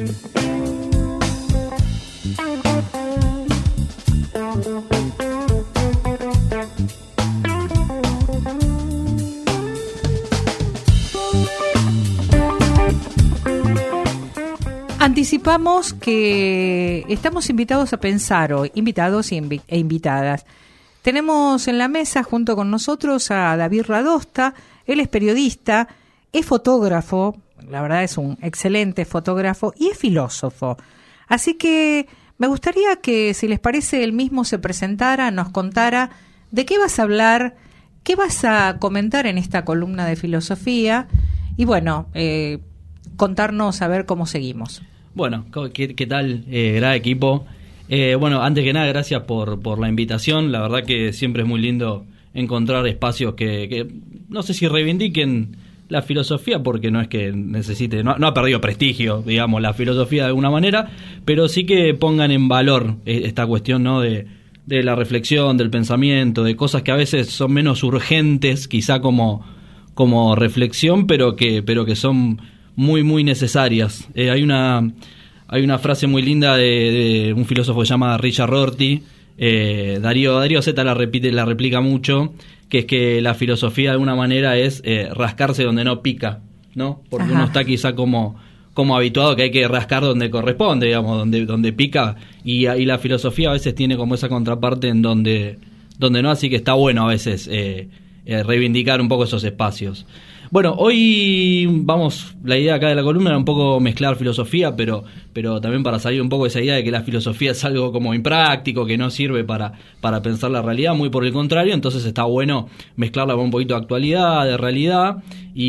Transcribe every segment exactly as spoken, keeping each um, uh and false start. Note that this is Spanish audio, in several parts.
Anticipamos que estamos invitados a pensar hoy, invitados e invitadas. Tenemos en la mesa junto con nosotros a David Radosta. Él es periodista, es fotógrafo, la verdad es un excelente fotógrafo y es filósofo. Así que me gustaría que, si les parece, él mismo se presentara, nos contara de qué vas a hablar, qué vas a comentar en esta columna de filosofía y bueno, eh, contarnos a ver cómo seguimos. Bueno, ¿qué, qué tal? Eh, gran equipo. Eh, bueno, antes que nada, gracias por, por la invitación. La verdad que siempre es muy lindo encontrar espacios que, que no sé si reivindiquen la filosofía, porque no es que necesite, no, no ha perdido prestigio, digamos, la filosofía de alguna manera, pero sí que pongan en valor esta cuestión, ¿no? de, de la reflexión, del pensamiento, de cosas que a veces son menos urgentes, quizá como, como reflexión, pero que, pero que son muy, muy necesarias. Eh, hay una hay una frase muy linda de, de un filósofo que se llama Richard Rorty, eh, Darío, Darío Zeta la repite, la replica mucho, que es que la filosofía de alguna manera es eh, rascarse donde no pica, ¿no? Porque Ajá. uno está quizá como, como habituado que hay que rascar donde corresponde, digamos, donde, donde pica, y, y la filosofía a veces tiene como esa contraparte en donde, donde no, así que está bueno a veces eh, eh, reivindicar un poco esos espacios. Bueno, hoy vamos, la idea acá de la columna era un poco mezclar filosofía, pero pero también para salir un poco de esa idea de que la filosofía es algo como impráctico, que no sirve para, para pensar la realidad, muy por el contrario, entonces está bueno mezclarla con un poquito de actualidad, de realidad,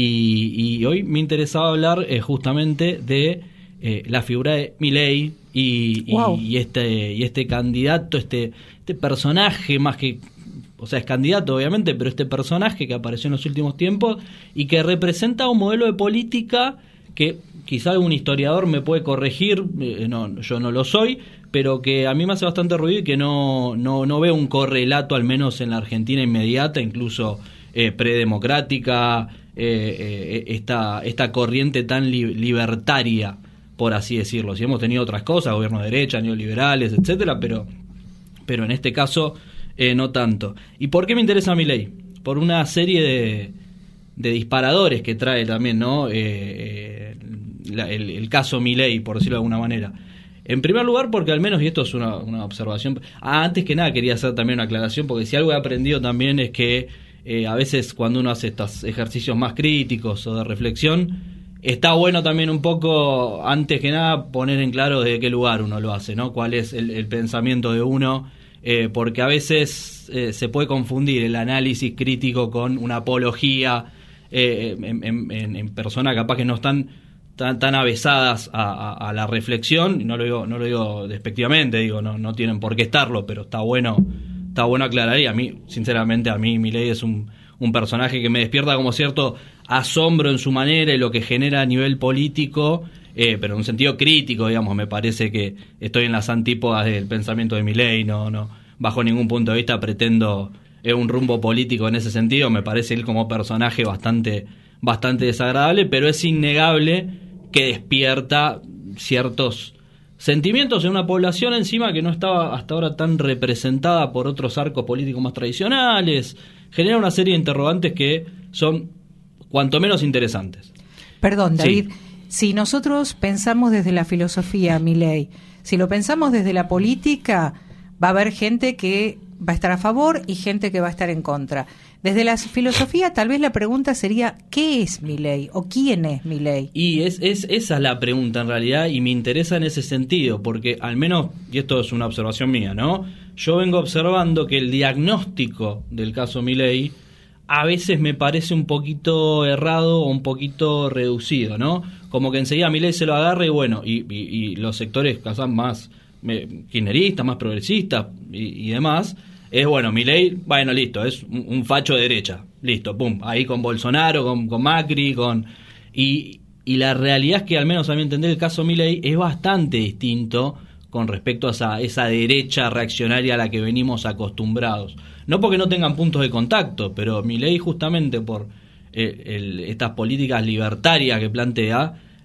y, y hoy me interesaba hablar eh, justamente de eh, la figura de Milei y, wow. y, y, este, y este candidato, este, este personaje más que... O sea, es candidato, obviamente, pero este personaje que apareció en los últimos tiempos y que representa un modelo de política que quizá algún historiador me puede corregir, eh, no, yo no lo soy, pero que a mí me hace bastante ruido y que no, no, no veo un correlato, al menos en la Argentina inmediata, incluso eh, predemocrática, eh, eh, esta, esta corriente tan li- libertaria, por así decirlo. Si hemos tenido otras cosas, gobiernos de derecha, neoliberales, etcétera, pero, pero en este caso... Eh, no tanto. ¿Y por qué me interesa Milei? Por una serie de, de disparadores que trae también, ¿no? Eh, eh, la, el, el caso Milei, por decirlo de alguna manera. En primer lugar, porque al menos, y esto es una, una observación... Ah, antes que nada quería hacer también una aclaración, porque si algo he aprendido también es que eh, a veces cuando uno hace estos ejercicios más críticos o de reflexión, está bueno también un poco, antes que nada, poner en claro de qué lugar uno lo hace, ¿no? Cuál es el, el pensamiento de uno... Eh, porque a veces eh, se puede confundir el análisis crítico con una apología eh, en, en, en personas capaz que no están tan, tan avesadas a, a, a la reflexión, y no lo digo, no lo digo despectivamente, digo, no, no tienen por qué estarlo, pero está bueno, está bueno aclarar, y a mí, sinceramente, a mí Milei es un, un personaje que me despierta como cierto asombro en su manera y lo que genera a nivel político. Eh, pero en un sentido crítico, digamos, me parece que estoy en las antípodas del pensamiento de Milei, no, no, bajo ningún punto de vista pretendo eh, un rumbo político en ese sentido, me parece él como personaje bastante, bastante desagradable, pero es innegable que despierta ciertos sentimientos en una población encima que no estaba hasta ahora tan representada por otros arcos políticos más tradicionales, genera una serie de interrogantes que son cuanto menos interesantes. Perdón, David. Sí. Si nosotros pensamos desde la filosofía, Milei, si lo pensamos desde la política, va a haber gente que va a estar a favor y gente que va a estar en contra. Desde la filosofía, tal vez la pregunta sería, ¿qué es Milei o quién es Milei? Y es, es esa es la pregunta en realidad, y me interesa en ese sentido, porque al menos, y esto es una observación mía, ¿no? Yo vengo observando que el diagnóstico del caso Milei a veces me parece un poquito errado o un poquito reducido, ¿no? Como que enseguida Milei se lo agarra y bueno, y, y, y los sectores quizás más eh, kirchneristas, más progresistas y, y demás, es bueno, Milei, bueno, listo, es un, un facho de derecha, listo, pum, ahí con Bolsonaro, con, con Macri, con... Y, y la realidad es que, al menos a mi entender, el caso Milei es bastante distinto con respecto a esa, esa derecha reaccionaria a la que venimos acostumbrados. No porque no tengan puntos de contacto, pero Milei, justamente por eh, el, estas políticas libertarias que plantea,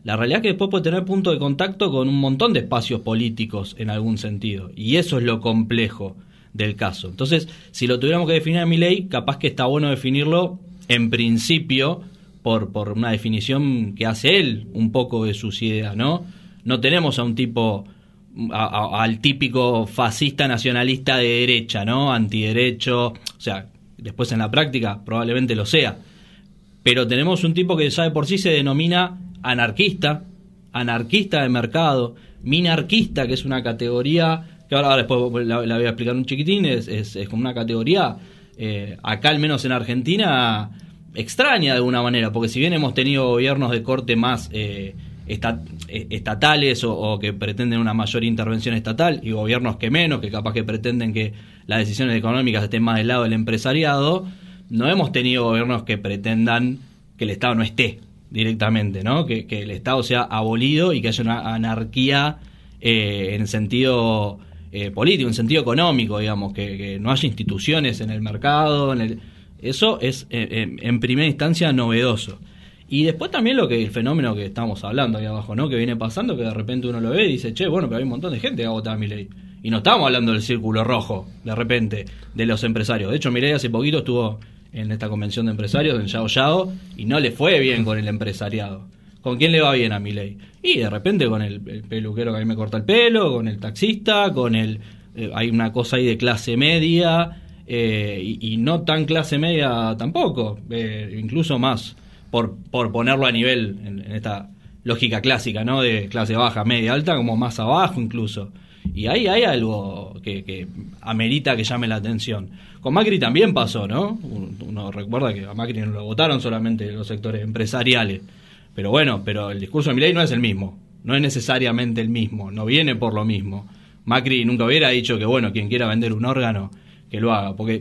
La realidad es que después puede tener punto de contacto con un montón de espacios políticos en algún sentido, y eso es lo complejo del caso. Entonces, si lo tuviéramos que definir a Milei, capaz que está bueno definirlo en principio por, por una definición que hace él un poco de sus ideas, ¿no? No tenemos a un tipo, a, a, al típico fascista nacionalista de derecha, ¿no? Antiderecho, o sea, después en la práctica probablemente lo sea, pero tenemos un tipo que ya de por sí se denomina anarquista, anarquista de mercado, minarquista, que es una categoría que ahora, ahora después la, la voy a explicar un chiquitín, es, es, es como una categoría, eh, acá al menos en Argentina, extraña de alguna manera, porque si bien hemos tenido gobiernos de corte más eh, estat, eh, estatales o, o que pretenden una mayor intervención estatal, y gobiernos que menos, que capaz que pretenden que las decisiones económicas estén más del lado del empresariado, no hemos tenido gobiernos que pretendan que el Estado no esté directamente, ¿no? Que, que el Estado sea abolido y que haya una anarquía eh, en sentido eh, político, en sentido económico, digamos, que, que no haya instituciones en el mercado, en el, eso es eh, en primera instancia novedoso. Y después también lo que el fenómeno que estamos hablando ahí abajo, ¿no? Que viene pasando, que de repente uno lo ve y dice, che, bueno, pero hay un montón de gente que ha votado a Milei. Y no estamos hablando del círculo rojo, de repente, de los empresarios. De hecho, Milei hace poquito estuvo en esta convención de empresarios, en Yao Yao, y no le fue bien con el empresariado. ¿Con quién le va bien a Milei? Y de repente con el, el peluquero que a mí me corta el pelo, con el taxista, con el... Eh, hay una cosa ahí de clase media, eh, y, y no tan clase media tampoco, eh, incluso más, por, por ponerlo a nivel, en, en esta lógica clásica, ¿no? De clase baja, media, alta, como más abajo incluso. Y ahí hay algo que, que amerita que llame la atención. Con Macri también pasó, ¿no? Uno recuerda que a Macri no lo votaron solamente los sectores empresariales. Pero bueno, pero el discurso de Milei no es el mismo. No es necesariamente el mismo. No viene por lo mismo. Macri nunca hubiera dicho que, bueno, quien quiera vender un órgano, que lo haga. Porque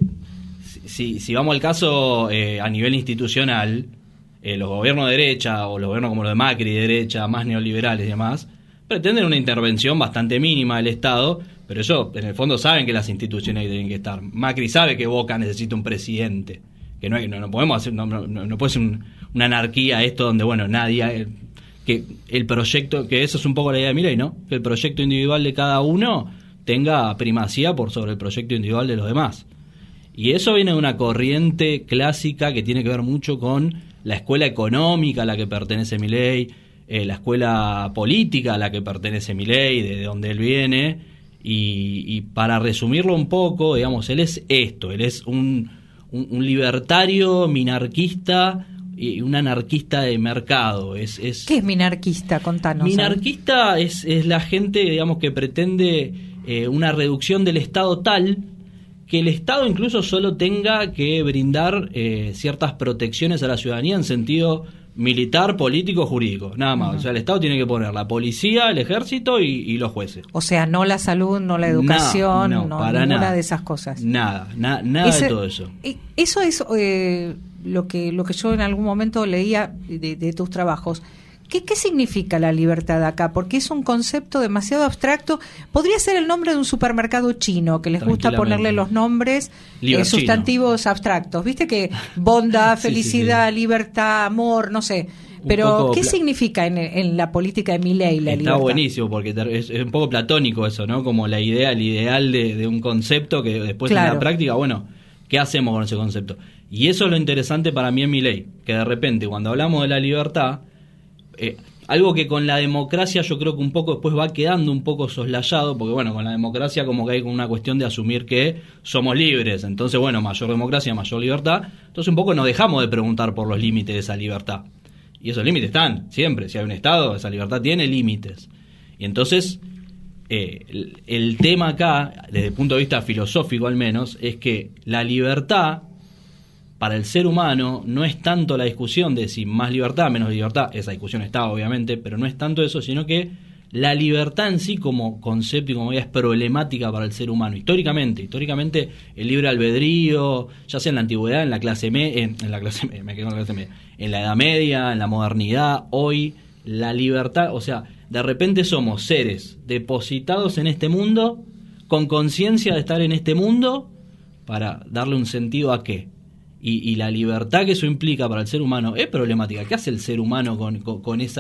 si, si vamos al caso eh, a nivel institucional, eh, los gobiernos de derecha, o los gobiernos como los de Macri, de derecha, más neoliberales y demás, pretenden una intervención bastante mínima del Estado, pero ellos en el fondo saben que las instituciones ahí tienen que estar. Macri sabe que Boca necesita un presidente, que no, hay, no, no podemos hacer, no, no, no puede ser un, una anarquía esto donde, bueno, nadie, que el proyecto, que eso es un poco la idea de Milei, ¿no? Que el proyecto individual de cada uno tenga primacía por sobre el proyecto individual de los demás. Y eso viene de una corriente clásica que tiene que ver mucho con la escuela económica a la que pertenece Milei, Eh, la escuela política a la que pertenece Milei, de donde él viene, y, y para resumirlo un poco, digamos, él es esto, él es un, un, un libertario, minarquista y un anarquista de mercado. Es, es ¿Qué es minarquista? Contanos. Minarquista es, es la gente, digamos, que pretende eh, una reducción del Estado tal que el Estado incluso solo tenga que brindar eh, ciertas protecciones a la ciudadanía en sentido militar, político, jurídico, nada más. Uh-huh. O sea, el Estado tiene que poner la policía, el ejército y, y los jueces. O sea, no la salud, no la educación, no, no, no para ninguna nada. de esas cosas. Nada, na, nada Ese, de todo eso. Eso es eh, lo que lo que yo en algún momento leía de, de tus trabajos. ¿Qué, ¿Qué significa la libertad acá? Porque es un concepto demasiado abstracto. Podría ser el nombre de un supermercado chino, que les gusta ponerle los nombres eh, sustantivos abstractos. ¿Viste que bondad, felicidad, sí, sí, sí. libertad, amor, no sé? Pero, ¿qué pla- significa en, en la política de Milei la Está libertad? Está buenísimo, porque es, es un poco platónico eso, ¿no? Como la idea, el ideal de, de un concepto que después claro. en la práctica, bueno, ¿qué hacemos con ese concepto? Y eso es lo interesante para mí en Milei, que de repente cuando hablamos de la libertad, Eh, algo que con la democracia yo creo que un poco después va quedando un poco soslayado, porque bueno, con la democracia como que hay una cuestión de asumir que somos libres, entonces bueno, mayor democracia, mayor libertad, entonces un poco nos dejamos de preguntar por los límites de esa libertad, y esos límites están, siempre, si hay un Estado, esa libertad tiene límites, y entonces eh, el, el tema acá, desde el punto de vista filosófico al menos, es que la libertad para el ser humano no es tanto la discusión de si más libertad, menos libertad, esa discusión está obviamente, pero no es tanto eso, sino que la libertad en sí como concepto y como idea es problemática para el ser humano, históricamente, históricamente el libre albedrío, ya sea en la antigüedad, en la clase media, en, en la clase me quedo en la clase media, en la Edad Media, en la modernidad, hoy, la libertad, o sea, de repente somos seres depositados en este mundo, con conciencia de estar en este mundo, para darle un sentido a qué. Y, y la libertad que eso implica para el ser humano es problemática. ¿Qué hace el ser humano con, con, con esa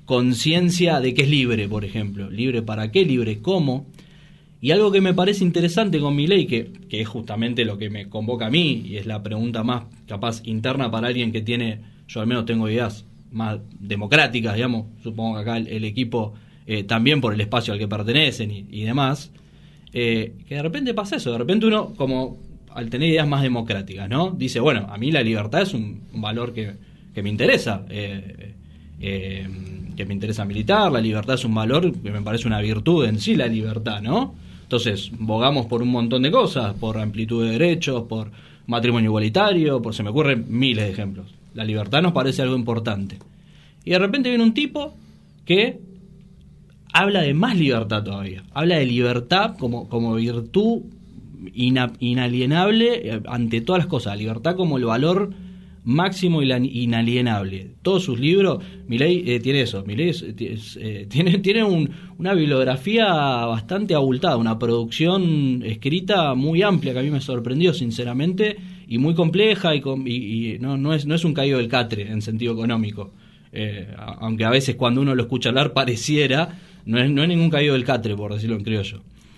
conciencia de que es libre, por ejemplo. ¿Libre para qué? ¿Libre cómo? Y algo que me parece interesante con Milei, que, que es justamente lo que me convoca a mí, y es la pregunta más capaz interna para alguien que tiene, yo al menos tengo ideas más democráticas, digamos, supongo que acá el, el equipo eh, también por el espacio al que pertenecen y, y demás, eh, que de repente pasa eso, de repente uno como al tener ideas más democráticas, ¿no? Dice, bueno, a mí la libertad es un, un valor que, que me interesa, eh, eh, que me interesa militar, la libertad es un valor que me parece una virtud en sí, la libertad, ¿no? Entonces, bogamos por un montón de cosas, por amplitud de derechos, por matrimonio igualitario, por se me ocurren miles de ejemplos. La libertad nos parece algo importante. Y de repente viene un tipo que habla de más libertad todavía. Habla de libertad como, como virtud ina, inalienable ante todas las cosas. Libertad como el valor máximo y inalienable. Todos sus libros, Milei eh, tiene eso. Milei es, es, eh, tiene, tiene un, una bibliografía bastante abultada, una producción escrita muy amplia que a mí me sorprendió sinceramente y muy compleja y, con, y, y no, no, es, no es un caído del catre en sentido económico. Eh, aunque a veces cuando uno lo escucha hablar pareciera, no es, no es ningún caído del catre, por decirlo en criollo.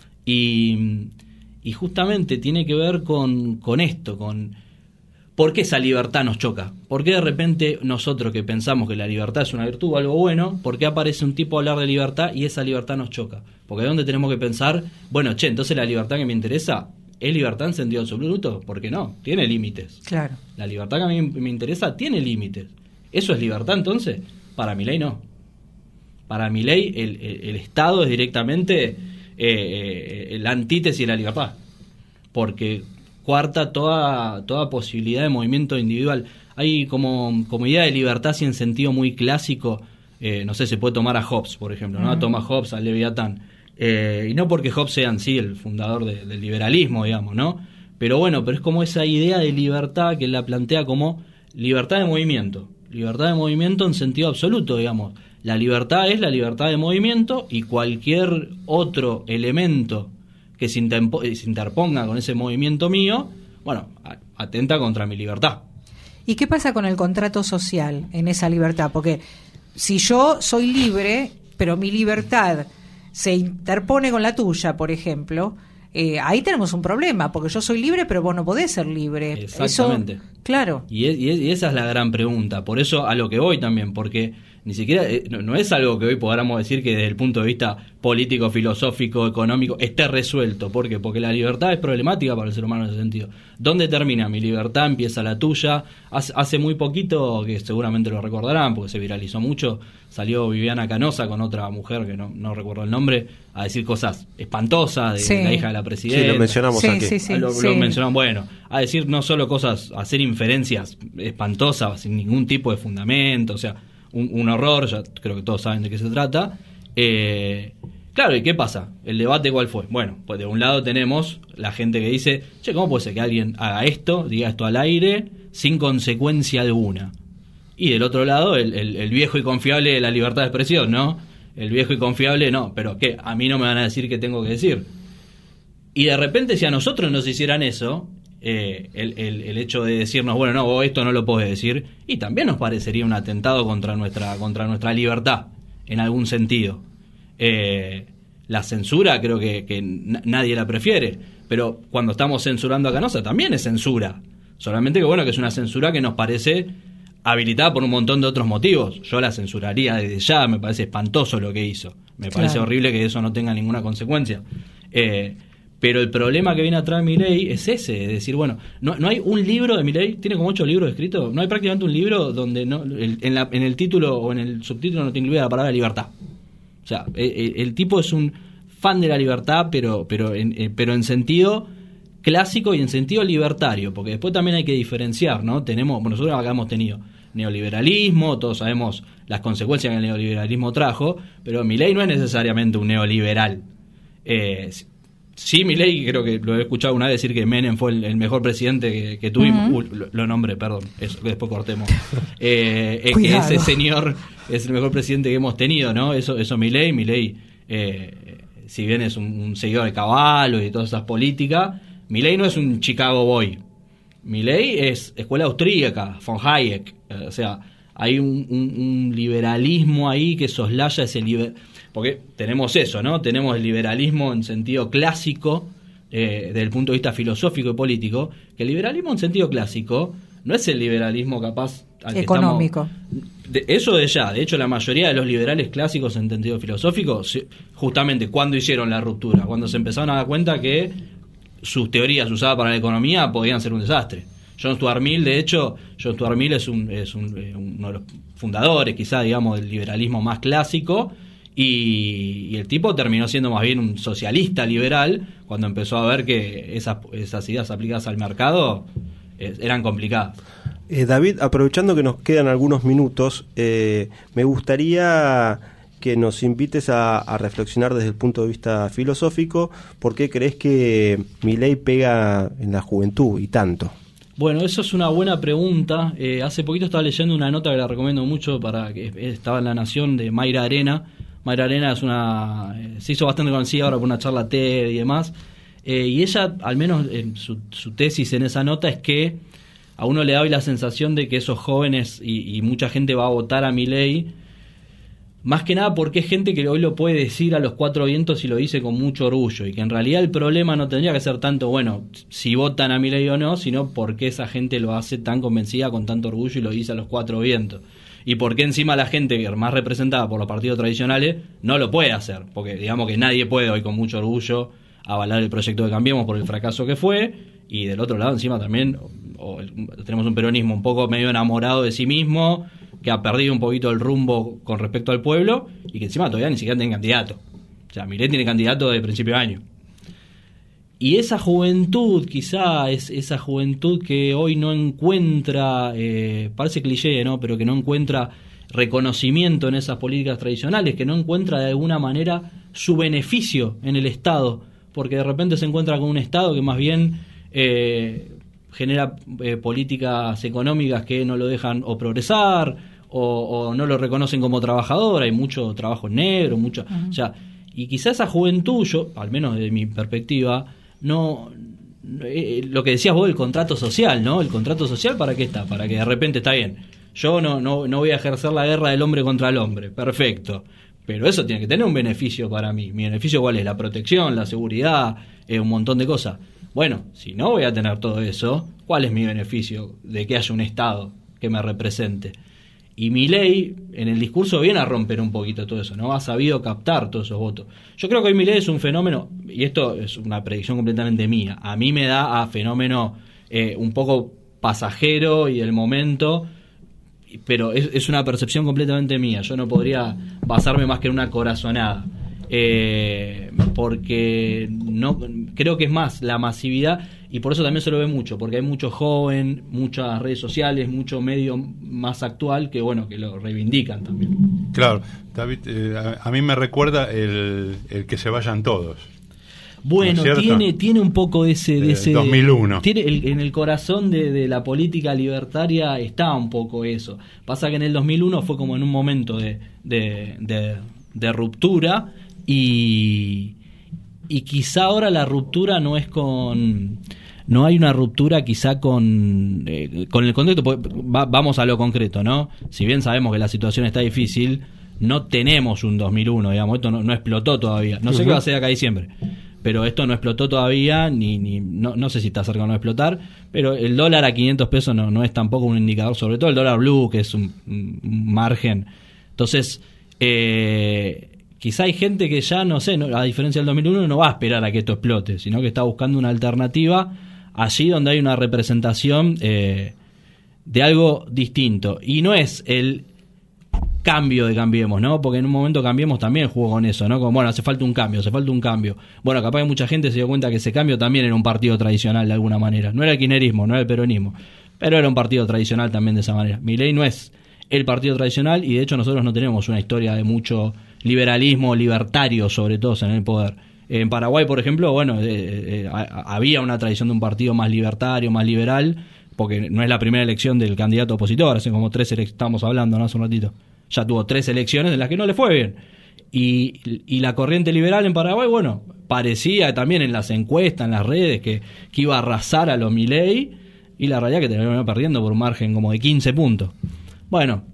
Y, y justamente tiene que ver con, con esto, con ¿por qué esa libertad nos choca? ¿Por qué de repente nosotros que pensamos que la libertad es una virtud o algo bueno, por qué aparece un tipo a hablar de libertad y esa libertad nos choca? Porque ¿de dónde tenemos que pensar? Bueno, che, entonces la libertad que me interesa, ¿es libertad en sentido absoluto? ¿Por qué no? Tiene límites. Claro. La libertad que a mí me interesa tiene límites. ¿Eso es libertad entonces? Para Milei no. Para Milei el, el, el Estado es directamente eh, eh, la antítesis de la libertad. Porque cuarta toda toda posibilidad de movimiento individual. Hay como, como idea de libertad así en sentido muy clásico, eh, no sé, se puede tomar a Hobbes, por ejemplo, ¿no? Uh-huh. Toma Hobbes al Leviatán. Eh, y no porque Hobbes sea en sí el fundador de, del liberalismo, digamos, ¿no? Pero bueno, pero es como esa idea de libertad que él la plantea como libertad de movimiento. Libertad de movimiento en sentido absoluto, digamos. La libertad es la libertad de movimiento y cualquier otro elemento que se, interpo- se interponga con ese movimiento mío, bueno, atenta contra mi libertad. ¿Y qué pasa con el contrato social en esa libertad? Porque si yo soy libre, pero mi libertad se interpone con la tuya, por ejemplo, eh, ahí tenemos un problema, porque yo soy libre, pero vos no podés ser libre. Exactamente. Eso, claro. Y, es, y esa es la gran pregunta. Por eso a lo que voy también, porque ni siquiera, eh, no, no es algo que hoy podamos decir que desde el punto de vista político, filosófico, económico, esté resuelto. ¿Por qué? Porque la libertad es problemática para el ser humano en ese sentido. ¿Dónde termina mi libertad? Empieza la tuya. Hace, hace muy poquito, que seguramente lo recordarán, porque se viralizó mucho, salió Viviana Canosa con otra mujer, que no, no recuerdo el nombre, a decir cosas espantosas de, sí. de la hija de la presidenta. Sí, lo mencionamos sí, aquí. Sí, sí, lo, sí. lo mencionamos, bueno, a decir no solo cosas, a hacer inferencias espantosas, sin ningún tipo de fundamento, o sea, un, un horror, ya creo que todos saben de qué se trata. Eh, claro, ¿y qué pasa? ¿El debate cuál fue? Bueno, pues de un lado tenemos la gente que dice, che, ¿cómo puede ser que alguien haga esto, diga esto al aire, sin consecuencia alguna? Y del otro lado, el, el, el viejo y confiable de la libertad de expresión, ¿no? El viejo y confiable, no, pero ¿qué? A mí no me van a decir qué tengo que decir. Y de repente, si a nosotros nos hicieran eso, eh, el, el, el hecho de decirnos, bueno, no, vos esto no lo podés decir, y también nos parecería un atentado contra nuestra, contra nuestra libertad, en algún sentido. Eh, la censura creo que, que n- nadie la prefiere, pero cuando estamos censurando a Canosa también es censura. Solamente que, bueno, que es una censura que nos parece habilitada por un montón de otros motivos. Yo la censuraría desde ya, me parece espantoso lo que hizo. Me Claro. parece horrible que eso no tenga ninguna consecuencia. Eh, pero el problema que viene atrás de Milei es ese, es decir, bueno, no, no hay un libro de Milei, tiene como ocho libros escritos, no hay prácticamente un libro donde no, el, en, la, en el título o en el subtítulo no te incluye la palabra libertad. O sea, el, el tipo es un fan de la libertad, pero, pero, en, eh, pero en sentido clásico y en sentido libertario, porque después también hay que diferenciar, ¿no? Tenemos, bueno, nosotros acá hemos tenido neoliberalismo, todos sabemos las consecuencias que el neoliberalismo trajo, pero Milei no es necesariamente un neoliberal. Eh, sí, Milei, creo que lo he escuchado una vez decir que Menem fue el, el mejor presidente que, que tuvimos. Uh-huh. uh, lo, lo nombré, perdón, eso que después cortemos. Eh, es que ese señor es el mejor presidente que hemos tenido, ¿no? Eso, eso Milei, Milei, eh, si bien es un, un seguidor de Caballo y todas esas políticas, Milei no es un Chicago Boy. Milei es escuela austríaca, von Hayek, eh, o sea, hay un, un, un liberalismo ahí que soslaya ese liber... porque tenemos eso, ¿no? Tenemos el liberalismo en sentido clásico, eh, desde el punto de vista filosófico y político, que el liberalismo en sentido clásico no es el liberalismo capaz al económico. Que estamos, de, eso de ya, de hecho la mayoría de los liberales clásicos en sentido filosófico, justamente cuando hicieron la ruptura, cuando se empezaron a dar cuenta que sus teorías usadas para la economía podían ser un desastre. John Stuart Mill, de hecho, John Stuart Mill es, un, es un, uno de los fundadores, quizá, digamos, del liberalismo más clásico, y, y el tipo terminó siendo más bien un socialista liberal cuando empezó a ver que esas, esas ideas aplicadas al mercado eh, eran complicadas. Eh, David, aprovechando que nos quedan algunos minutos, eh, me gustaría que nos invites a, a reflexionar desde el punto de vista filosófico, ¿por qué crees que Milei pega en la juventud y tanto? Bueno, eso es una buena pregunta. Eh, hace poquito estaba leyendo una nota que la recomiendo mucho, para que estaba en La Nación, de Mayra Arena. Mayra Arena es una eh, se hizo bastante conocida ahora por una charla TED y demás. Eh, y ella, al menos en su, su tesis en esa nota, es que a uno le da hoy la sensación de que esos jóvenes y, y mucha gente va a votar a Milei, más que nada porque es gente que hoy lo puede decir a los cuatro vientos y lo dice con mucho orgullo, y que en realidad el problema no tendría que ser tanto, bueno, si votan a Milei o no, sino por qué esa gente lo hace tan convencida, con tanto orgullo, y lo dice a los cuatro vientos. Y por qué encima la gente que es más representada por los partidos tradicionales no lo puede hacer, porque digamos que nadie puede hoy con mucho orgullo avalar el proyecto de Cambiemos por el fracaso que fue, y del otro lado encima también o, o, tenemos un peronismo un poco medio enamorado de sí mismo, que ha perdido un poquito el rumbo con respecto al pueblo, y que encima todavía ni siquiera tiene candidato. O sea, Milei tiene candidato de principio de año. Y esa juventud, quizá es esa juventud que hoy no encuentra, eh, parece cliché, ¿no?, pero que no encuentra reconocimiento en esas políticas tradicionales, que no encuentra de alguna manera su beneficio en el Estado, porque de repente se encuentra con un Estado que más bien eh, genera eh, políticas económicas que no lo dejan o progresar, o, o no lo reconocen como trabajador. Hay mucho trabajo negro, mucho, uh-huh. o sea, y quizá esa juventud, yo, al menos desde mi perspectiva, no, eh, lo que decías vos, el contrato social, ¿no? El contrato social, ¿para qué está? Para que de repente, está bien, yo no, no, no voy a ejercer la guerra del hombre contra el hombre, perfecto, pero eso tiene que tener un beneficio para mí. ¿Mi beneficio cuál es? La protección, la seguridad, eh, un montón de cosas. Bueno, si no voy a tener todo eso, ¿cuál es mi beneficio de que haya un Estado que me represente? Y Milei en el discurso viene a romper un poquito todo eso, ¿no? Ha sabido captar todos esos votos. Yo creo que hoy Milei es un fenómeno, y esto es una predicción completamente mía, a mí me da a fenómeno eh, un poco pasajero y del momento, pero es, es una percepción completamente mía. Yo no podría basarme más que en una corazonada, eh, porque no creo que es más la masividad, y por eso también se lo ve mucho, porque hay mucho joven, muchas redes sociales, mucho medio más actual que bueno que lo reivindican también. Claro, David, eh, a, a mí me recuerda el, el que se vayan todos. Bueno, ¿no tiene tiene un poco de ese de ese dos mil uno. Tiene el, en el corazón de, de la política libertaria está un poco eso. Pasa que en el dos mil uno fue como en un momento de de, de, de ruptura, y y quizá ahora la ruptura no es con no hay una ruptura quizá con eh, con el contexto, va, vamos a lo concreto, ¿no? Si bien sabemos que la situación está difícil, no tenemos un dos mil uno, digamos, esto no, no explotó todavía. No sé uh-huh. qué va a ser acá a diciembre, pero esto no explotó todavía, ni, ni no, no sé si está cerca de no explotar, pero el dólar a quinientos pesos no, no es tampoco un indicador, sobre todo el dólar blue, que es un, un margen. Entonces, eh, quizá hay gente que ya, no sé, no, a diferencia del dos mil uno, no va a esperar a que esto explote, sino que está buscando una alternativa allí donde hay una representación eh, de algo distinto. Y no es el cambio de Cambiemos, ¿no? Porque en un momento Cambiemos también jugó con eso, ¿no? Como, bueno, hace falta un cambio, hace falta un cambio. Bueno, capaz que mucha gente se dio cuenta que ese cambio también era un partido tradicional de alguna manera. No era el kirchnerismo, no era el peronismo, pero era un partido tradicional también de esa manera. Milei no es el partido tradicional, y de hecho nosotros no tenemos una historia de mucho liberalismo libertario, sobre todo en el poder. En Paraguay, por ejemplo, bueno, eh, eh, había una tradición de un partido más libertario, más liberal, porque no es la primera elección del candidato opositor, hace como tres elecciones, estamos hablando, ¿no? Hace un ratito. Ya tuvo tres elecciones en las que no le fue bien. Y, y la corriente liberal en Paraguay, bueno, parecía también en las encuestas, en las redes, que, que iba a arrasar a los Milei, y la realidad es que terminó perdiendo por un margen como de quince puntos. Bueno,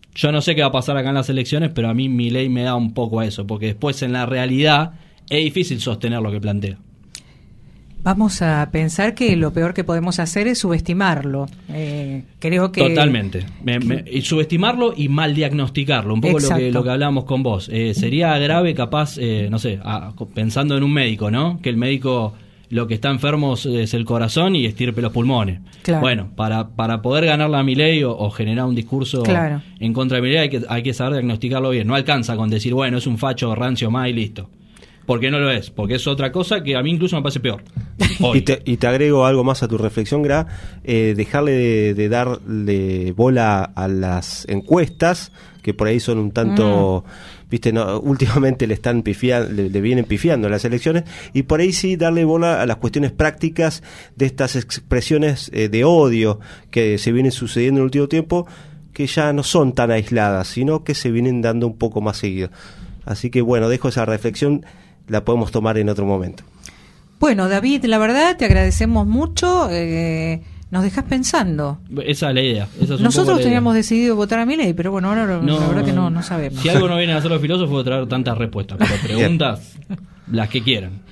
yo no sé qué va a pasar acá en las elecciones, pero a mí Milei me da un poco a eso, porque después en la realidad es difícil sostener lo que plantea. Vamos a pensar que lo peor que podemos hacer es subestimarlo. Eh, creo que... Totalmente. Me, me, y subestimarlo y mal diagnosticarlo. Un poco lo que, lo que hablábamos con vos. Eh, sería grave, capaz, eh, no sé, a, pensando en un médico, ¿no? Que el médico lo que está enfermo es el corazón y estirpe los pulmones. Claro. Bueno, para, para poder ganarle a Milei o, o generar un discurso claro. en contra de Milei hay que, hay que saber diagnosticarlo bien. No alcanza con decir, bueno, es un facho rancio más y listo. Porque no lo es, porque es otra cosa que a mí incluso me parece peor. Y te, y te agrego algo más a tu reflexión, Gra, eh, dejarle de, de darle bola a las encuestas, que por ahí son un tanto, mm. viste, no, últimamente le están pifiando, le, le vienen pifiando las elecciones, y por ahí sí darle bola a las cuestiones prácticas de estas expresiones eh, de odio que se vienen sucediendo en el último tiempo, que ya no son tan aisladas, sino que se vienen dando un poco más seguido. Así que bueno, dejo esa reflexión, la podemos tomar en otro momento. Bueno, David, la verdad te agradecemos mucho, eh, nos dejas pensando. Esa es la idea. Esa es Nosotros teníamos idea. decidido votar a Milei, pero bueno, ahora no, la verdad que no, no sabemos. Si algo no viene a hacer los filósofos, traer tantas respuestas, pero preguntas las que quieran.